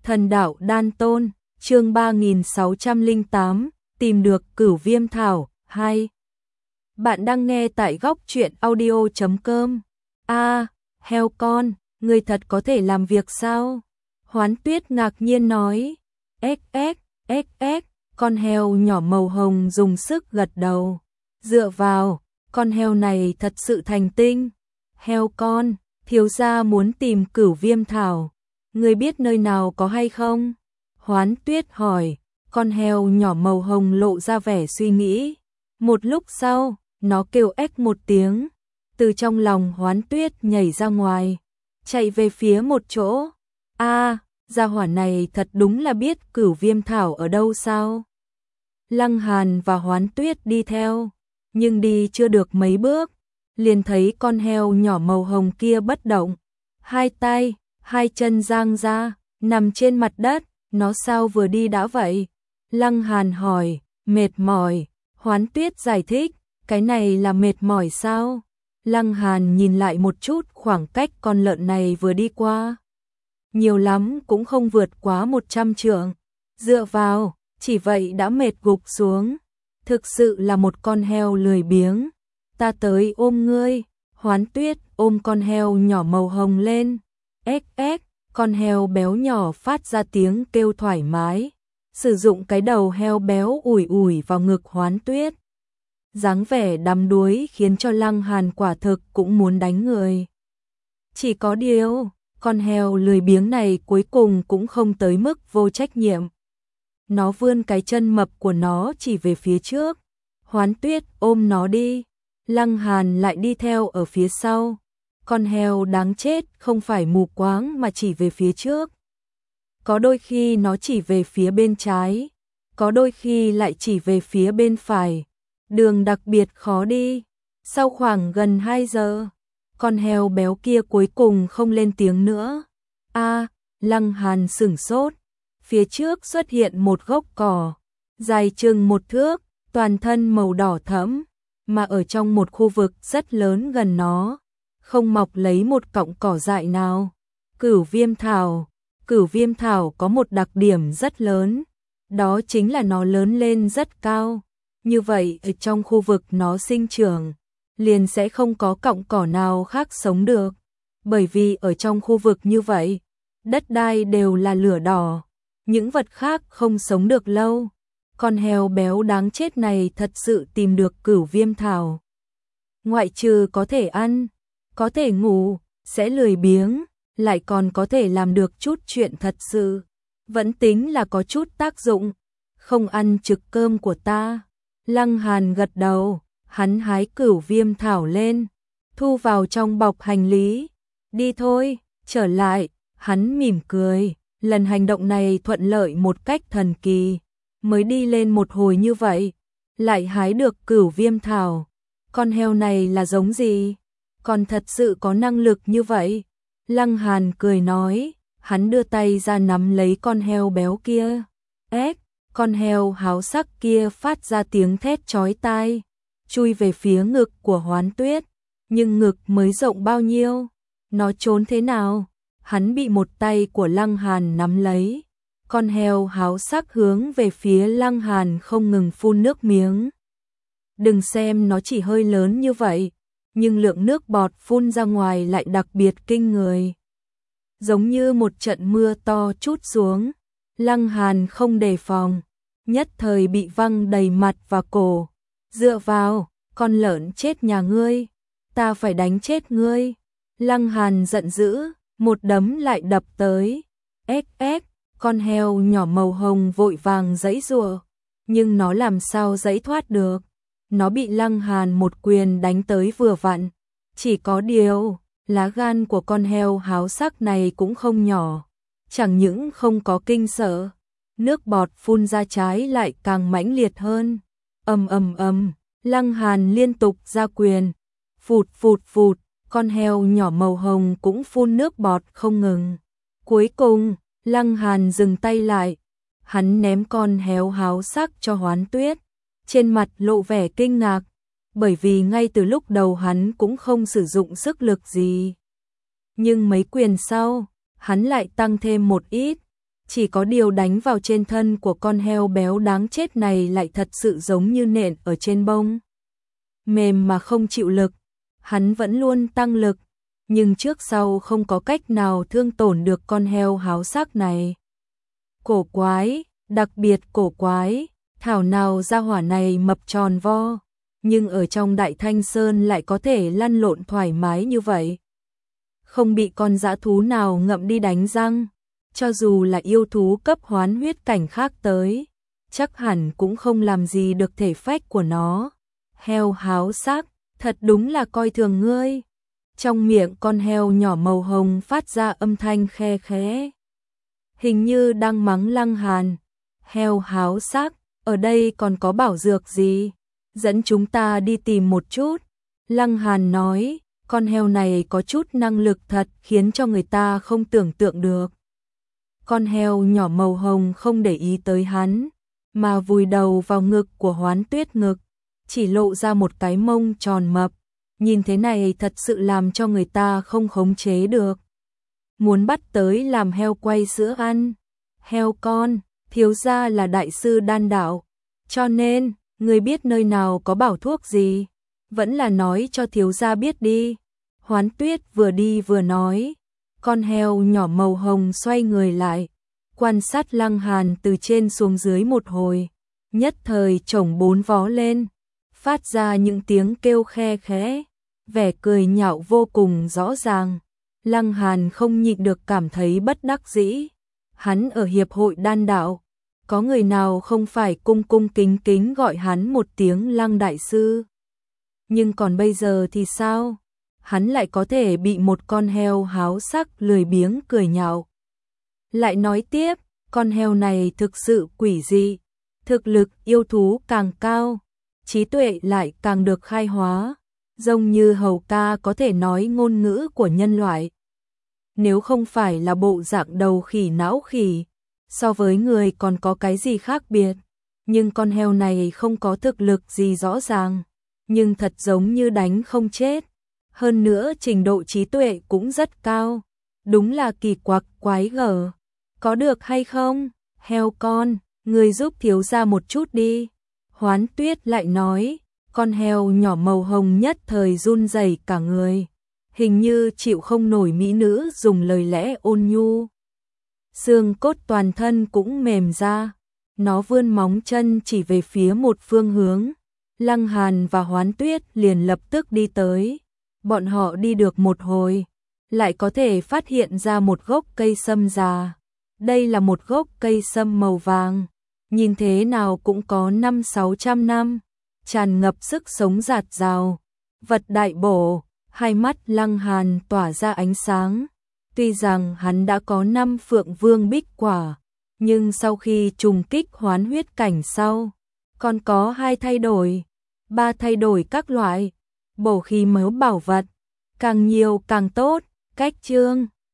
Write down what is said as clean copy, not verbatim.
Thần đạo đan tôn, chương 3608, tìm được Cửu Viêm Thảo, 2. Bạn đang nghe tại góc truyện audio.com. Heo con, ngươi thật có thể làm việc sao? Hoán Tuyết ngạc nhiên nói. Con heo nhỏ màu hồng dùng sức gật đầu. Dựa vào, con heo này thật sự thành tinh. Heo con, thiếu gia muốn tìm Cửu Viêm Thảo. Ngươi biết nơi nào có hay không? Hoán Tuyết hỏi. Con heo nhỏ màu hồng lộ ra vẻ suy nghĩ. Một lúc sau, nó kêu ếch một tiếng. Từ trong lòng Hoán Tuyết nhảy ra ngoài, chạy về phía một chỗ. Gia hỏa này thật đúng là biết Cửu Viêm Thảo ở đâu sao? Lăng Hàn và Hoán Tuyết đi theo, nhưng đi chưa được mấy bước, liền thấy con heo nhỏ màu hồng kia bất động, hai tay, hai chân dang ra, nằm trên mặt đất. Nó sao vừa đi đã vậy? Lăng Hàn hỏi. Mệt mỏi. Hoán Tuyết giải thích. Cái này là mệt mỏi sao? Lăng Hàn nhìn lại một chút khoảng cách con lợn này vừa đi qua. Nhiều lắm cũng không vượt quá 100 trượng. Dựa vào, chỉ vậy đã mệt gục xuống. Thực sự là một con heo lười biếng. Ta tới ôm ngươi. Hoán Tuyết ôm con heo nhỏ màu hồng lên. Con heo béo nhỏ phát ra tiếng kêu thoải mái, sử dụng cái đầu heo béo ủi ủi vào ngực Hoán Tuyết. Dáng vẻ đắm đuối khiến cho Lăng Hàn quả thực cũng muốn đánh người. Chỉ có điều, con heo lười biếng này cuối cùng cũng không tới mức vô trách nhiệm. Nó vươn cái chân mập của nó chỉ về phía trước. Hoán Tuyết ôm nó đi. Lăng Hàn lại đi theo ở phía sau. Con heo đáng chết không phải mù quáng mà chỉ về phía trước. Có đôi khi nó chỉ về phía bên trái, có đôi khi lại chỉ về phía bên phải. Đường đặc biệt khó đi. Sau khoảng gần 2 giờ, con heo béo kia cuối cùng không lên tiếng nữa. Lăng Hàn sửng sốt. Phía trước xuất hiện một gốc cỏ, dài chừng 1 thước, toàn thân màu đỏ thẫm, mà ở trong một khu vực rất lớn gần nó, không mọc lấy một cọng cỏ dại nào. Cửu Viêm Thảo. Cửu Viêm Thảo có một đặc điểm rất lớn, đó chính là nó lớn lên rất cao. Như vậy ở trong khu vực nó sinh trưởng, liền sẽ không có cọng cỏ nào khác sống được. Bởi vì ở trong khu vực như vậy, đất đai đều là lửa đỏ, những vật khác không sống được lâu. Con heo béo đáng chết này thật sự tìm được Cửu Viêm Thảo. Ngoại trừ có thể ăn, có thể ngủ, sẽ lười biếng, lại còn có thể làm được chút chuyện thật sự, vẫn tính là có chút tác dụng. Không ăn trực cơm của ta. Lăng Hàn gật đầu, hắn hái Cửu Viêm Thảo lên, thu vào trong bọc hành lý. Đi thôi, trở lại. Hắn mỉm cười, lần hành động này thuận lợi một cách thần kỳ. Mới đi lên một hồi như vậy, lại hái được Cửu Viêm Thảo. Con heo này là giống gì? Còn thật sự có năng lực như vậy? Lăng Hàn cười nói, hắn đưa tay ra nắm lấy con heo béo kia. Con heo háo sắc kia phát ra tiếng thét chói tai, chui về phía ngực của Hoán Tuyết. Nhưng ngực mới rộng bao nhiêu? Nó trốn thế nào? Hắn bị một tay của Lăng Hàn nắm lấy. Con heo háo sắc hướng về phía Lăng Hàn không ngừng phun nước miếng. Đừng xem nó chỉ hơi lớn như vậy, nhưng lượng nước bọt phun ra ngoài lại đặc biệt kinh người. Giống như một trận mưa to trút xuống. Lăng Hàn không đề phòng, nhất thời bị văng đầy mặt và cổ. Dựa vào, con lợn chết nhà ngươi, ta phải đánh chết ngươi. Lăng Hàn giận dữ, một đấm lại đập tới. Con heo nhỏ màu hồng vội vàng giãy giụa, nhưng nó làm sao giãy thoát được. Nó bị Lăng Hàn một quyền đánh tới vừa vặn. Chỉ có điều, lá gan của con heo háo sắc này cũng không nhỏ. Chẳng những không có kinh sợ, nước bọt phun ra trái lại càng mãnh liệt hơn. Lăng Hàn liên tục ra quyền. Phụt, con heo nhỏ màu hồng cũng phun nước bọt không ngừng. Cuối cùng, Lăng Hàn dừng tay lại. Hắn ném con heo háo sắc cho Hoán Tuyết. Trên mặt lộ vẻ kinh ngạc, bởi vì ngay từ lúc đầu hắn cũng không sử dụng sức lực gì. Nhưng mấy quyền sau, hắn lại tăng thêm một ít. Chỉ có điều đánh vào trên thân của con heo béo đáng chết này lại thật sự giống như nện ở trên bông. Mềm mà không chịu lực, hắn vẫn luôn tăng lực, nhưng trước sau không có cách nào thương tổn được con heo háo sắc này. Cổ quái, đặc biệt cổ quái, thảo nào gia hỏa này mập tròn vo, nhưng ở trong Đại Thanh Sơn lại có thể lăn lộn thoải mái như vậy. Không bị con dã thú nào ngậm đi đánh răng, cho dù là yêu thú cấp hoán huyết cảnh khác tới, chắc hẳn cũng không làm gì được thể phách của nó. Heo háo sắc, thật đúng là coi thường ngươi. Trong miệng con heo nhỏ màu hồng phát ra âm thanh khe khẽ, hình như đang mắng Lăng Hàn. Heo háo sắc, ở đây còn có bảo dược gì? Dẫn chúng ta đi tìm một chút. Lăng Hàn nói, con heo này có chút năng lực thật khiến cho người ta không tưởng tượng được. Con heo nhỏ màu hồng không để ý tới hắn, mà vùi đầu vào ngực của Hoán Tuyết ngực, chỉ lộ ra một cái mông tròn mập. Nhìn thế này thật sự làm cho người ta không khống chế được. Muốn bắt tới làm heo quay sữa ăn. Heo con, thiếu gia là đại sư đan đạo, cho nên, người biết nơi nào có bảo thuốc gì, vẫn là nói cho thiếu gia biết đi. Hoán Tuyết vừa đi vừa nói, con heo nhỏ màu hồng xoay người lại, quan sát Lăng Hàn từ trên xuống dưới một hồi, nhất thời chổng bốn vó lên, phát ra những tiếng kêu khe khẽ, vẻ cười nhạo vô cùng rõ ràng. Lăng Hàn không nhịn được cảm thấy bất đắc dĩ. Hắn ở hiệp hội đan đạo, có người nào không phải cung cung kính kính gọi hắn một tiếng Lăng đại sư. Nhưng còn bây giờ thì sao? Hắn lại có thể bị một con heo háo sắc lười biếng cười nhạo. Lại nói tiếp, con heo này thực sự quỷ dị, thực lực yêu thú càng cao, trí tuệ lại càng được khai hóa, giống như hầu ca có thể nói ngôn ngữ của nhân loại. Nếu không phải là bộ dạng đầu khỉ não khỉ, so với người còn có cái gì khác biệt, nhưng con heo này không có thực lực gì rõ ràng, nhưng thật giống như đánh không chết. Hơn nữa trình độ trí tuệ cũng rất cao, đúng là kỳ quặc quái gở. Có được hay không? Heo con, người giúp thiếu gia một chút đi. Hoán Tuyết lại nói, con heo nhỏ màu hồng nhất thời run rẩy cả người, hình như chịu không nổi mỹ nữ dùng lời lẽ ôn nhu. Xương cốt toàn thân cũng mềm ra, nó vươn móng chân chỉ về phía một phương hướng. Lăng Hàn và Hoán Tuyết liền lập tức đi tới. Bọn họ đi được một hồi, lại có thể phát hiện ra một gốc cây sâm già. Đây là một gốc cây sâm màu vàng, nhìn thế nào cũng có 500-600 năm, tràn ngập sức sống rạt rào, vật đại bổ. Hai mắt Lăng Hàn tỏa ra ánh sáng. Tuy rằng hắn đã có 5 Phượng Vương Bích Quả, nhưng sau khi trùng kích hoán huyết cảnh sau, còn có 2 thay đổi, 3 thay đổi các loại, bổ khí mớ bảo vật, càng nhiều càng tốt. Cách chương